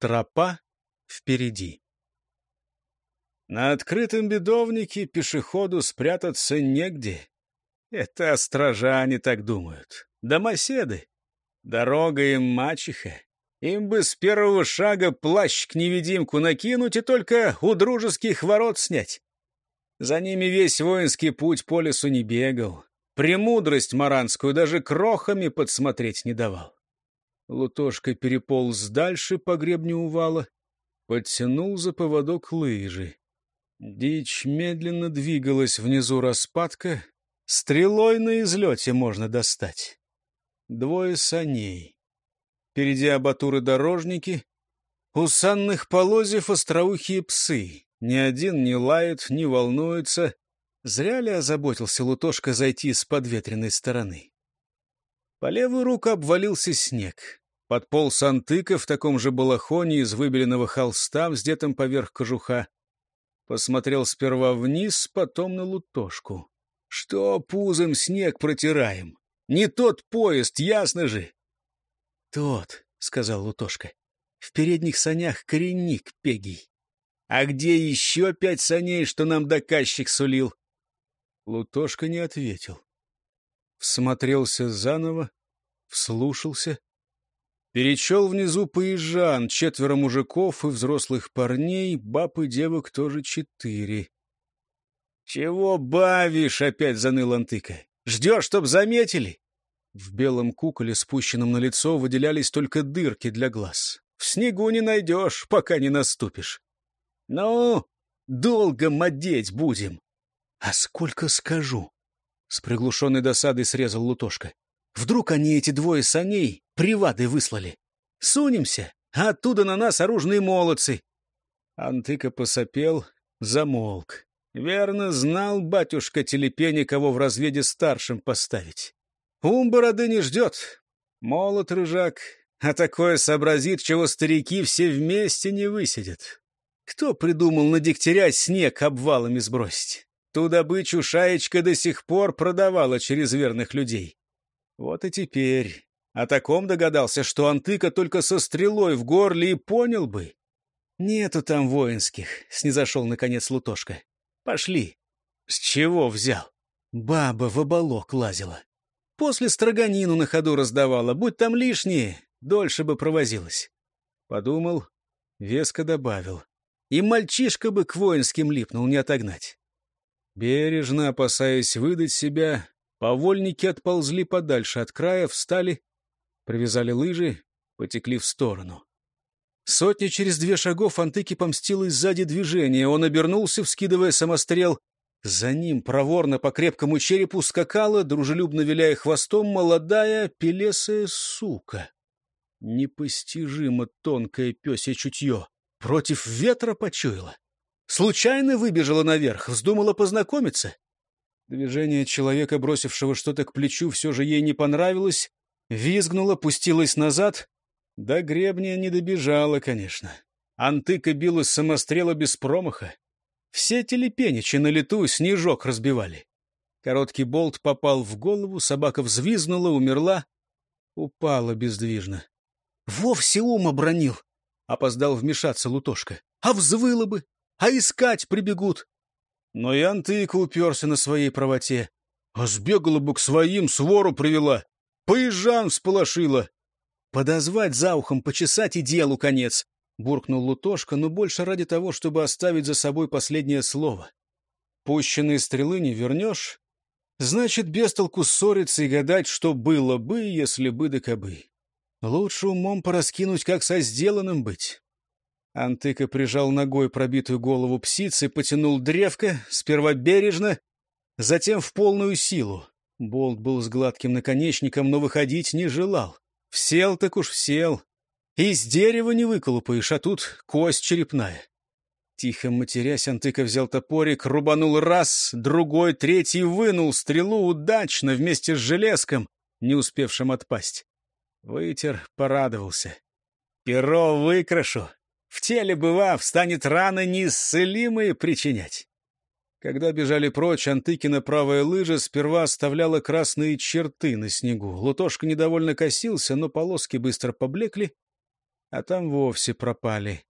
Тропа впереди. На открытом бедовнике пешеходу спрятаться негде. Это острожане так думают. Домоседы. Дорога им мачеха. Им бы с первого шага плащ-невидимку накинуть и только у дружеских ворот снять. За ними весь воинский путь по лесу не бегал. Премудрость маранскую даже крохами подсмотреть не давал. Лутошка переполз дальше по гребню увала, подтянул за поводок лыжи. Дичь медленно двигалась внизу распадка, стрелой на излете можно достать. Двое саней. Впереди абатуры-дорожники, у санных полозьев остроухие псы. Ни один не лает, не волнуется. Зря ли озаботился Лутошка зайти с подветренной стороны? По левую руку обвалился снег. Подполз Антыка в таком же балахоне из выбеленного холста, вздетым поверх кожуха. Посмотрел сперва вниз, потом на Лутошку. Что пузом снег протираем? Не тот поезд, ясно же. Тот, — сказал Лутошка, — в передних санях коренник пегий. А где еще 5 саней, что нам доказчик сулил? Лутошка не ответил. Всмотрелся заново, вслушался. Перечел внизу поезжан, 4 мужиков и взрослых парней, баб и девок тоже 4. — Чего бавишь? — опять заныл Антыка. — Ждешь, чтоб заметили? В белом куколе, спущенном на лицо, выделялись только дырки для глаз. В снегу не найдешь, пока не наступишь. — Ну, долго модеть будем. — А сколько скажу? — с приглушенной досадой срезал Лутошка. — Вдруг они эти 2 саней привады выслали? Сунемся, а оттуда на нас оружные молодцы. Антыка посопел, замолк. Верно, знал батюшка Телепени, кого в разведе старшим поставить. Ум бороды не ждет. Молод рыжак, а такое сообразит, чего старики все вместе не высидят. Кто придумал на дегтяря снег обвалами сбросить? Ту добычу шаечка до сих пор продавала через верных людей. Вот и теперь о таком догадался, что Антыка только со стрелой в горле и понял бы. Нету там воинских, — снизошел наконец Лутошка. Пошли. С чего взял? Баба в оболок лазила. После строганину на ходу раздавала. Будь там лишние, дольше бы провозилась. Подумал, веско добавил. И мальчишка бы к воинским липнул, не отогнать. Бережно, опасаясь выдать себя, повольники отползли подальше от края, встали, привязали лыжи, потекли в сторону. Сотни через 2 шагов Антыке помстилось сзади движение. Он обернулся, вскидывая самострел. За ним проворно по крепкому черепу скакала, дружелюбно виляя хвостом, молодая пелесая сука. Непостижимо тонкое пёсье чутье. Против ветра почуяла. Случайно выбежала наверх, вздумала познакомиться. Движение человека, бросившего что-то к плечу, все же ей не понравилось. Визгнула, пустилась назад. До гребня не добежала, конечно. Антыка бил из самострела без промаха. Все телепеничи на лету снежок разбивали. Короткий болт попал в голову, собака взвизгнула, умерла, упала бездвижно. — Вовсе ум обронил! — опоздал вмешаться Лутошка. — А взвыла бы! А искать прибегут! Но и Антыка уперся на своей правоте. А сбегала бы к своим, свору привела. Поезжан всполошила. Подозвать за ухом, почесать и делу конец. Буркнул Лутошка, но больше ради того, чтобы оставить за собой последнее слово. Пущенные стрелы не вернешь, значит, без толку ссориться и гадать, что было бы, если бы да кабы. Лучше умом пораскинуть, как со сделанным быть. Антыка прижал ногой пробитую голову псицы, потянул древко, сперва бережно, затем в полную силу. Болт был с гладким наконечником, но выходить не желал. Всел так уж всел. Из дерева не выколупаешь, а тут кость черепная. Тихо матерясь, Антыка взял топорик, рубанул раз, другой, третий, вынул стрелу удачно вместе с железком, не успевшим отпасть. Вытер, порадовался. Перо выкрашу. В теле, бывав, станет раны неисцелимые причинять. Когда бежали прочь, Антыкина правая лыжа сперва оставляла красные черты на снегу. Лутошка недовольно косился, но полоски быстро поблекли. а там вовсе пропали.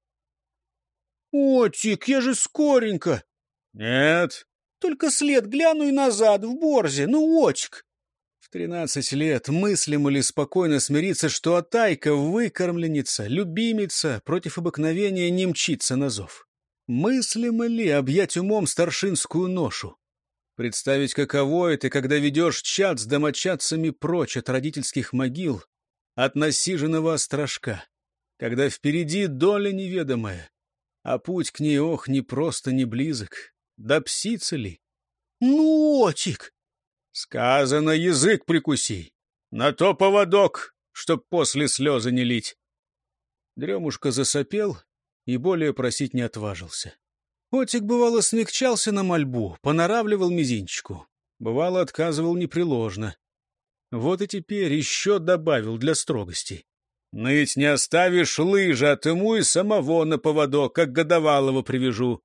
«Отик, я же скоренько!» «Нет». «Только след гляну и назад, в борзе, ну, отик!» В 13 лет мыслимо ли спокойно смириться, что Атайка — выкормленница, любимица, против обыкновения не мчится на зов? Мыслимо ли объять умом старшинскую ношу? Представить, каково это, когда ведешь чад с домочадцами прочь от родительских могил, от насиженного острожка, когда впереди доля неведомая, а путь к ней, ох, не просто не близок. Да псица ли? «Ну, отик!» Сказано, язык прикуси. На то поводок, чтоб после слезы не лить. Дремушка засопел и более просить не отважился. Отик, бывало, смягчался на мольбу, понаравливал мизинчику. Бывало, отказывал непреложно. Вот и теперь еще добавил для строгости. Ныть не оставишь, лыжи отыму и самого на поводок, как годовалого привяжу.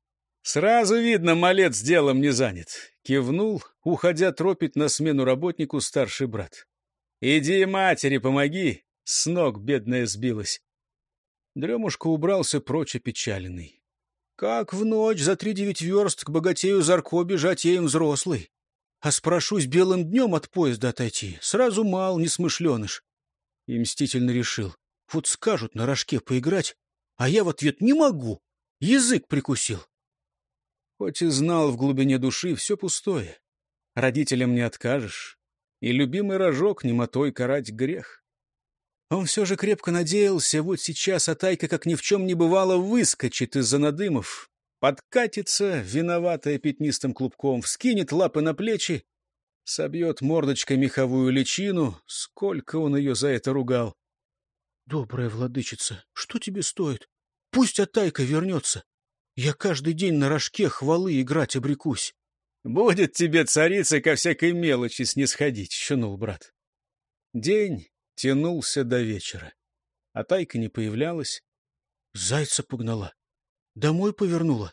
Сразу видно, малец делом не занят. Кивнул, уходя тропить на смену работнику старший брат. «Иди матери помоги!» С ног бедная сбилась. Дремушка убрался прочь опечаленный. «Как в ночь за 3-9 верст к богатею Зарко бежать я им взрослый? А спрошусь белым днем от поезда отойти, сразу мал, несмышленыш». И мстительно решил: вот скажут на рожке поиграть, а я в ответ не могу, язык прикусил. Хоть и знал в глубине души, все пустое. Родителям не откажешь, и любимый рожок немотой карать грех. Он все же крепко надеялся, вот сейчас Атайка, как ни в чем не бывало, выскочит из-за надымов, подкатится, виноватая пятнистым клубком, вскинет лапы на плечи, собьет мордочкой меховую личину. Сколько он ее за это ругал. «Добрая владычица, что тебе стоит? Пусть Атайка вернется. Я каждый день на рожке хвалы играть обрекусь». «Будет тебе, царица, ко всякой мелочи снисходить», — щунул брат. День тянулся до вечера. Атайка не появлялась. Зайца погнала. Домой повернула.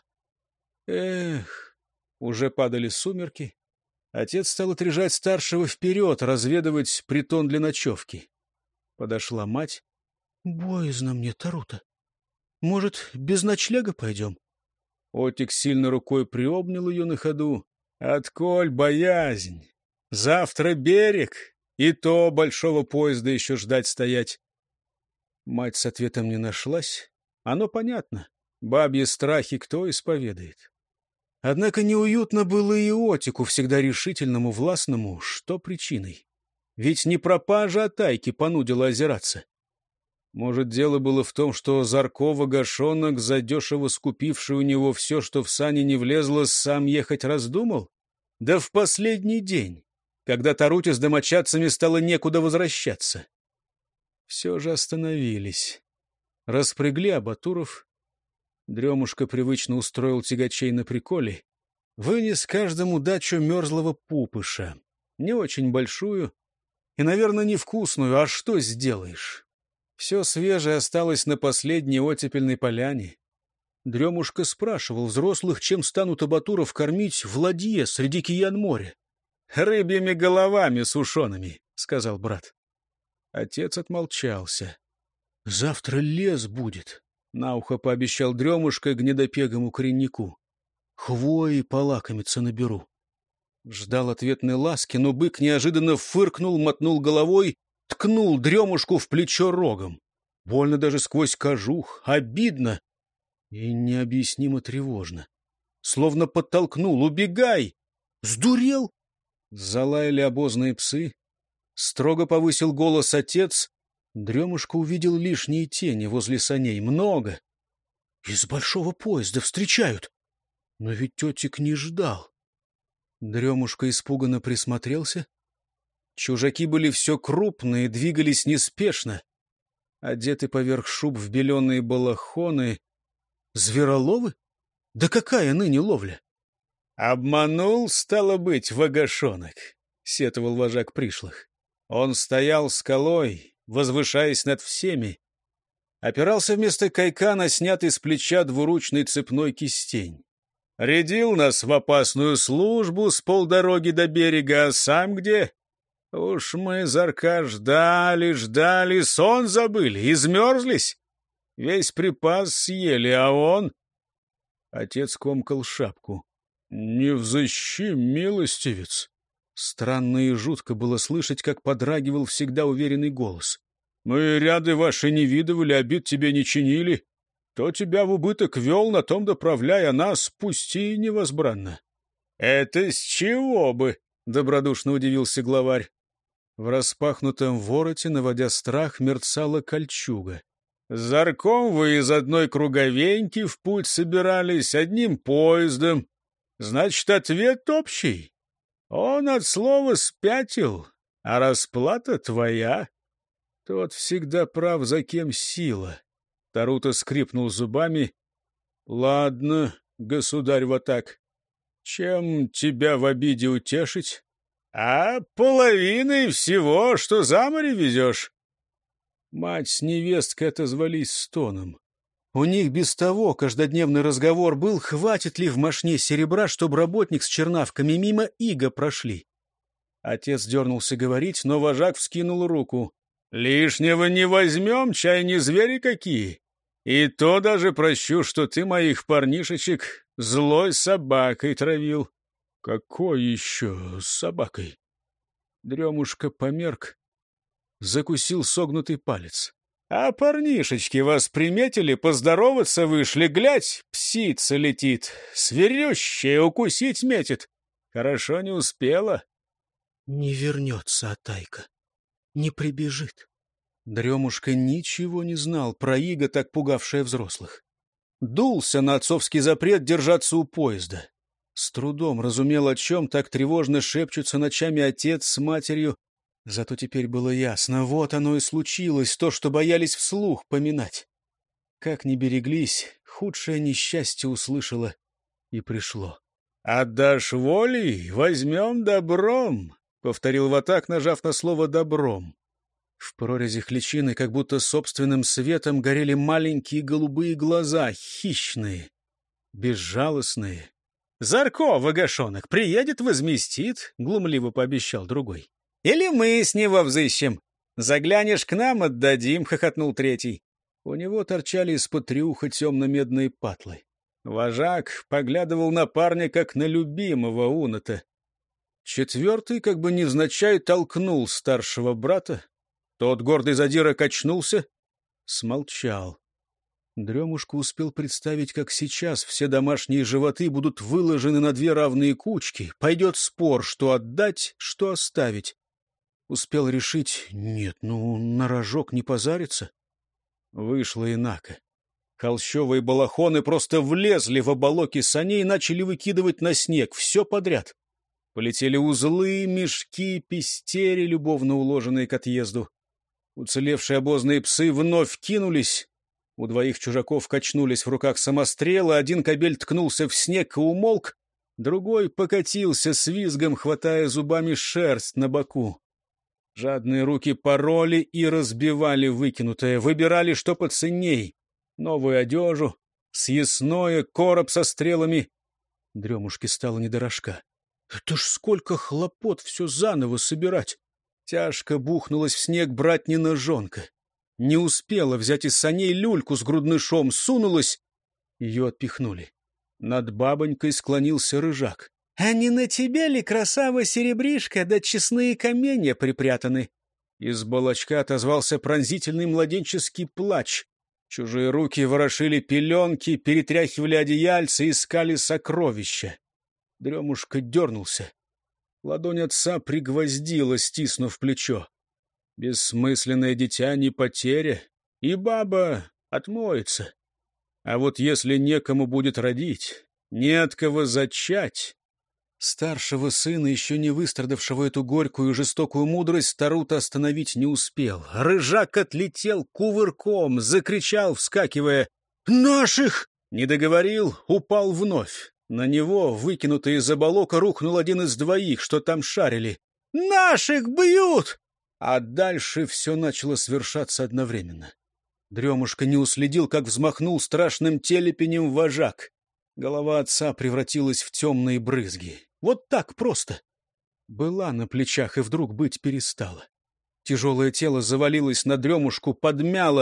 Эх, уже падали сумерки. Отец стал отряжать старшего вперед, разведывать притон для ночевки. Подошла мать. «Боязно мне, Тарута. Может, без ночлега пойдем?» Отик сильно рукой приобнял ее на ходу. «Отколь боязнь? Завтра берег, и то большого поезда еще ждать стоять». Мать с ответом не нашлась. Оно понятно. Бабьи страхи кто исповедает? Однако неуютно было и Отику, всегда решительному, властному. Что причиной? Ведь не пропажа Атайки понудила озираться. Может, дело было в том, что Зарко-Вагашонок, задешево скупивший у него все, что в сани не влезло, сам ехать раздумал? Да в последний день, когда Таруте с домочадцами стало некуда возвращаться. Все же остановились. Распрягли абатуров. Дремушка привычно устроил тягачей на приколе. Вынес каждому дачу мерзлого пупыша. Не очень большую и, наверное, невкусную. А что сделаешь? Все свежее осталось на последней оттепельной поляне. Дремушка спрашивал взрослых, чем станут абатуров кормить в ладье среди киян моря. «Рыбьими головами сушеными», — сказал брат. Отец отмолчался. «Завтра лес будет», — на ухо пообещал Дремушка гнедопегому кореннику. «Хвои полакомиться наберу». Ждал ответной ласки, но бык неожиданно фыркнул, мотнул головой, ткнул Дремушку в плечо рогом. Больно даже сквозь кожух, обидно и необъяснимо тревожно. Словно подтолкнул: «Убегай!» «Сдурел?» Залаяли обозные псы. Строго повысил голос отец. Дремушка увидел лишние тени возле саней. Много. Из большого поезда встречают. Но ведь тетик не ждал. Дремушка испуганно присмотрелся. Чужаки были все крупные, двигались неспешно. Одеты поверх шуб в беленые балахоны. Звероловы? Да какая ныне ловля? «Обманул, стало быть, Вагашонок», — сетовал вожак пришлых. Он стоял скалой, возвышаясь над всеми. Опирался вместо кайка на снятый с плеча двуручный цепной кистень. Рядил нас в опасную службу с полдороги до берега, а сам где? Уж мы, Зарка, ждали, сон забыли, измерзлись. Весь припас съели, а он...» Отец комкал шапку. «Не взыщи, милостивец!» Странно и жутко было слышать, как подрагивал всегда уверенный голос. «Мы ряды ваши не видывали, обид тебе не чинили. То тебя в убыток вел, на том доправляй, а нас пусти невозбранно». «Это с чего бы?» — добродушно удивился главарь. В распахнутом вороте, наводя страх, мерцала кольчуга. «Зарком вы из одной круговеньки в путь собирались, одним поездом. Значит, ответ общий. Он от слова спятил, а расплата твоя». Тот всегда прав, за кем сила. Тарута скрипнул зубами. «Ладно, государь Ватак, чем тебя в обиде утешить?» «А половиной всего, что за море везешь». Мать с невесткой отозвались стоном. У них без того каждодневный разговор был, хватит ли в мошне серебра, чтобы работник с чернавками мимо иго прошли. Отец дернулся говорить, но вожак вскинул руку. «Лишнего не возьмем, чай не звери какие. И то даже прощу, что ты моих парнишечек злой собакой травил». «Какой еще собакой?» Дремушка померк, закусил согнутый палец. «А парнишечки вас приметили, поздороваться вышли, глядь, псица летит, сверющая, укусить метит. Хорошо не успела». Не вернется Атайка, не прибежит. Дремушка ничего не знал про иго, так пугавшее взрослых. Дулся на отцовский запрет держаться у поезда. С трудом разумел, о чем так тревожно шепчутся ночами отец с матерью. Зато теперь было ясно, вот оно и случилось, то, что боялись вслух поминать. Как ни береглись, худшее несчастье услышало и пришло. «Отдашь волей, возьмем добром», — повторил Ватак, нажав на слово «добром». В прорезях личины, как будто собственным светом, горели маленькие голубые глаза, хищные, безжалостные. «Зарко, вагашонок, приедет, возместит», — глумливо пообещал другой. «Или мы с него взыщем. Заглянешь к нам, отдадим», — хохотнул третий. У него торчали из-под трюха темно-медные патлы. Вожак поглядывал на парня, как на любимого унота. Четвертый, как бы невзначай, толкнул старшего брата. Тот гордый задира качнулся, смолчал. Дремушка успел представить, как сейчас все домашние животы будут выложены на две равные кучки. Пойдет спор, что отдать, что оставить. Успел решить, нет, на рожок не позарится. Вышло инако. Холщовые балахоны просто влезли в оболоки саней и начали выкидывать на снег все подряд. Полетели узлы, мешки, пестери, любовно уложенные к отъезду. Уцелевшие обозные псы вновь кинулись. У двоих чужаков качнулись в руках самострелы, один кобель ткнулся в снег и умолк, другой покатился с визгом, хватая зубами шерсть на боку. Жадные руки пороли и разбивали выкинутое, выбирали, что поценней. Новую одежу, съестное, короб со стрелами. Дремушке стало не до рожка. Это ж сколько хлопот все заново собирать! Тяжко бухнулась в снег братнина жонка. Не успела взять из саней люльку с груднышом, сунулась. Ее отпихнули. Над бабонькой склонился рыжак. — А не на тебе ли, красава серебришка, да честные каменья припрятаны? Из балачка отозвался пронзительный младенческий плач. Чужие руки ворошили пеленки, перетряхивали одеяльца, искали сокровища. Дремушка дернулся. Ладонь отца пригвоздила, стиснув плечо. Бессмысленное дитя не потеря, и баба отмоется. А вот если некому будет родить, не от кого зачать... Старшего сына, еще не выстрадавшего эту горькую и жестокую мудрость, Тарута остановить не успел. Рыжак отлетел кувырком, закричал, вскакивая: «Наших!» Не договорил, упал вновь. На него, выкинутый из-за балока, рухнул один из двоих, что там шарили. «Наших бьют!» А дальше все начало свершаться одновременно. Дремушка не уследил, как взмахнул страшным телепенем вожак. Голова отца превратилась в темные брызги. Вот так просто. Была на плечах и вдруг быть перестала. Тяжелое тело завалилось на Дремушку, подмяло.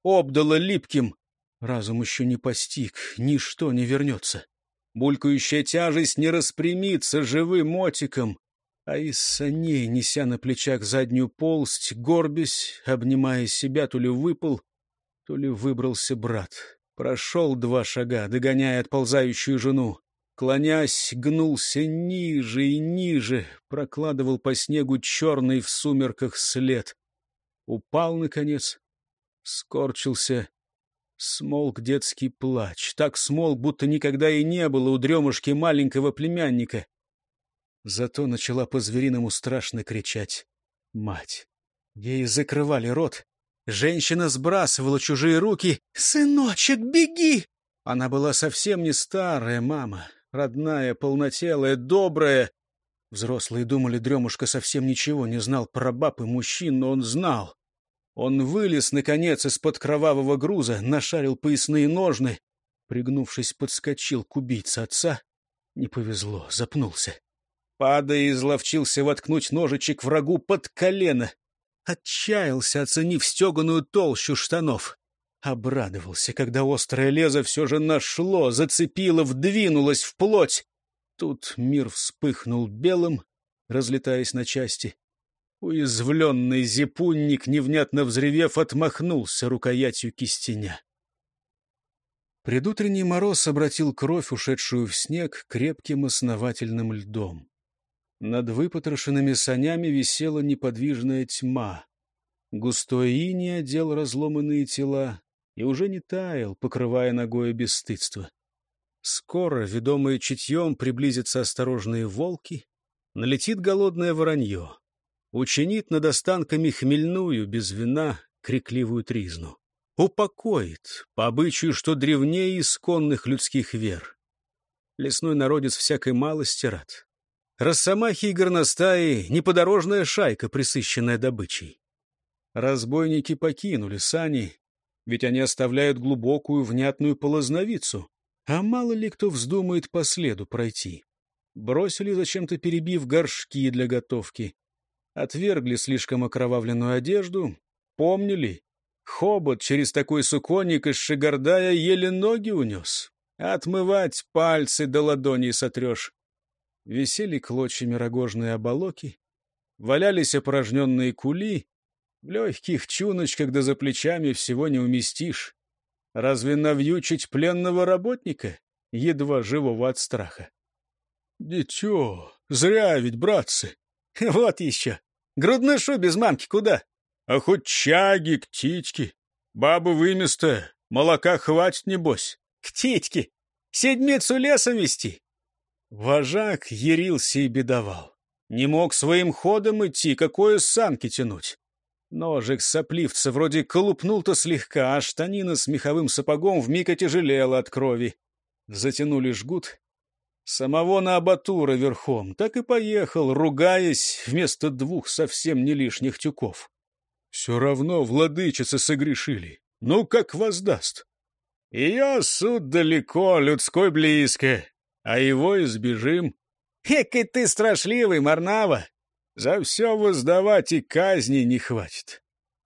обдало липким. Разум еще не постиг, ничто не вернется. Булькающая тяжесть не распрямится живым мотиком, а из саней, неся на плечах заднюю полсть, горбясь, обнимая себя, то ли выпал, то ли выбрался брат. Прошел 2 шага, догоняя отползающую жену. Клонясь, гнулся ниже и ниже, прокладывал по снегу черный в сумерках след. Упал, наконец, скорчился, смолк детский плач. Так смолк, будто никогда и не было у Дремушки маленького племянника. Зато начала по-звериному страшно кричать мать. Ей закрывали рот. Женщина сбрасывала чужие руки. «Сыночек, беги!» Она была совсем не старая мама, родная, полнотелая, добрая. Взрослые думали, Дремушка совсем ничего не знал про баб и мужчин, но он знал. Он вылез, наконец, из-под кровавого груза, нашарил поясные ножны. Пригнувшись, подскочил к убийце отца. Не повезло, запнулся. Падая, изловчился воткнуть ножичек врагу под колено. Отчаялся, оценив стеганую толщу штанов. Обрадовался, когда острое лезо все же нашло, зацепило, вдвинулось в плоть. Тут мир вспыхнул белым, разлетаясь на части. Уязвленный зипунник, невнятно взревев, отмахнулся рукоятью кистеня. Предутренний мороз обратил кровь, ушедшую в снег, крепким основательным льдом. Над выпотрошенными санями висела неподвижная тьма. Густой иней одел разломанные тела и уже не таял, покрывая ногое бесстыдство. Скоро, ведомые чутьем, приблизятся осторожные волки, налетит голодное воронье, учинит над останками хмельную, без вина, крикливую тризну. Упокоит, по обычаю, что древнее исконных людских вер. Лесной народец всякой малости рад. Росомахи и горностаи — неподорожная шайка, присыщенная добычей. Разбойники покинули сани, ведь они оставляют глубокую внятную полозновицу, а мало ли кто вздумает по следу пройти. Бросили, зачем-то перебив, горшки для готовки. Отвергли слишком окровавленную одежду, помнили. Хобот через такой суконник из Шигардая еле ноги унес. Отмывать пальцы до ладоней сотрешь. Висели клочьями рогожные оболоки, валялись опорожненные кули. В легких чуночках да за плечами всего не уместишь. Разве навьючить пленного работника, едва живого от страха? Дитё, зря ведь, братцы. Вот еще. Грудношу без мамки куда? А хоть чаги к титьке. Баба выместая, молока хватит, небось. К титьке. Седмицу лесом вести. Вожак ярился и бедовал. Не мог своим ходом идти, какое санки тянуть. Ножик сопливца вроде колупнул-то слегка, а штанина с меховым сапогом вмиг отяжелела от крови. Затянули жгут. Самого на абатура верхом так и поехал, ругаясь, вместо 2 совсем не лишних тюков. Все равно владычицы согрешили. Ну, как воздаст? Ее суд далеко, людской близко, а его избежим. Экой ты страшливый, Марнава! За все воздавать и казни не хватит.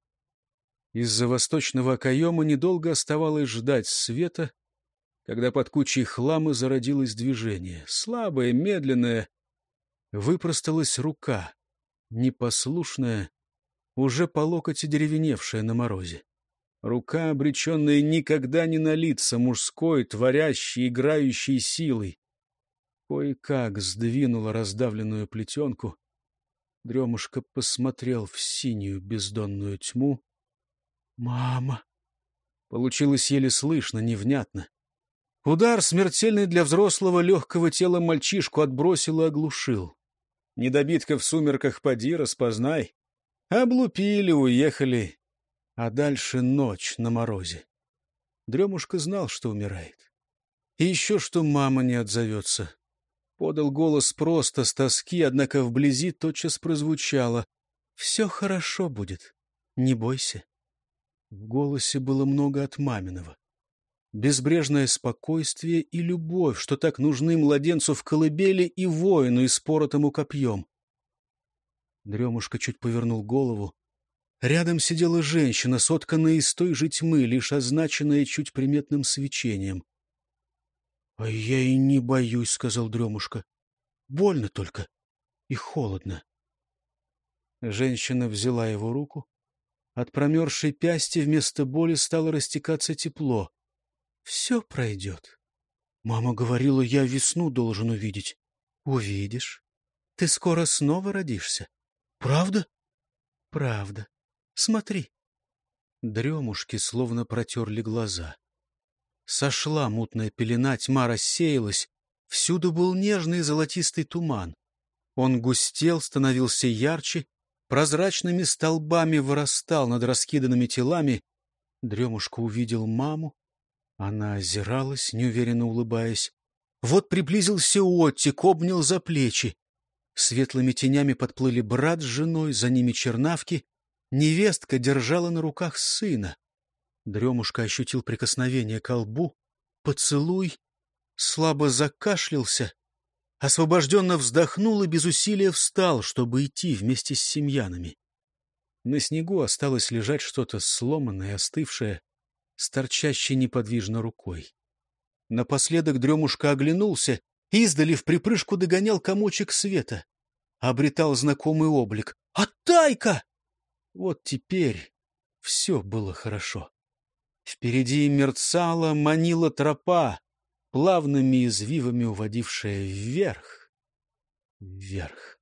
Из-за восточного окоема недолго оставалось ждать света, когда под кучей хлама зародилось движение. Слабое, медленное. Выпросталась рука, непослушная, уже по локоть деревеневшая на морозе. Рука, обреченная никогда не налиться мужской, творящей, играющей силой. Кое-как сдвинула раздавленную плетенку. Дремушка посмотрел в синюю бездонную тьму. «Мама!» Получилось еле слышно, невнятно. Удар, смертельный для взрослого легкого тела мальчишку, отбросил и оглушил. Недобитка в сумерках поди, распознай. Облупили, уехали. А дальше ночь на морозе. Дремушка знал, что умирает. И еще что мама не отзовется. Подал голос просто с тоски, однако вблизи тотчас прозвучало: «Все хорошо будет, не бойся». В голосе было много от маминого. Безбрежное спокойствие и любовь, что так нужны младенцу в колыбели и воину, испоротому копьем. Дремушка чуть повернул голову. Рядом сидела женщина, сотканная из той же тьмы, лишь означенная чуть приметным свечением. — А я и не боюсь, — сказал Дремушка. — Больно только и холодно. Женщина взяла его руку. От промерзшей пясти вместо боли стало растекаться тепло. — Все пройдет. Мама говорила, я весну должен увидеть. — Увидишь. Ты скоро снова родишься. — Правда? — Правда. Смотри. Дремушки словно протерли глаза. Сошла мутная пелена, тьма рассеялась. Всюду был нежный золотистый туман. Он густел, становился ярче, прозрачными столбами вырастал над раскиданными телами. Дремушка увидел маму. Она озиралась, неуверенно улыбаясь. Вот приблизился Оттик, обнял за плечи. Светлыми тенями подплыли брат с женой, за ними чернавки. Невестка держала на руках сына. Дремушка ощутил прикосновение ко лбу, поцелуй, слабо закашлялся, освобожденно вздохнул и без усилия встал, чтобы идти вместе с семьянами. На снегу осталось лежать что-то сломанное, остывшее, с торчащей неподвижно рукой. Напоследок Дремушка оглянулся, издали в припрыжку догонял комочек света. Обретал знакомый облик. «А Тайка!» Вот теперь все было хорошо. Впереди мерцала, манила тропа, плавными извивами уводившая вверх, вверх.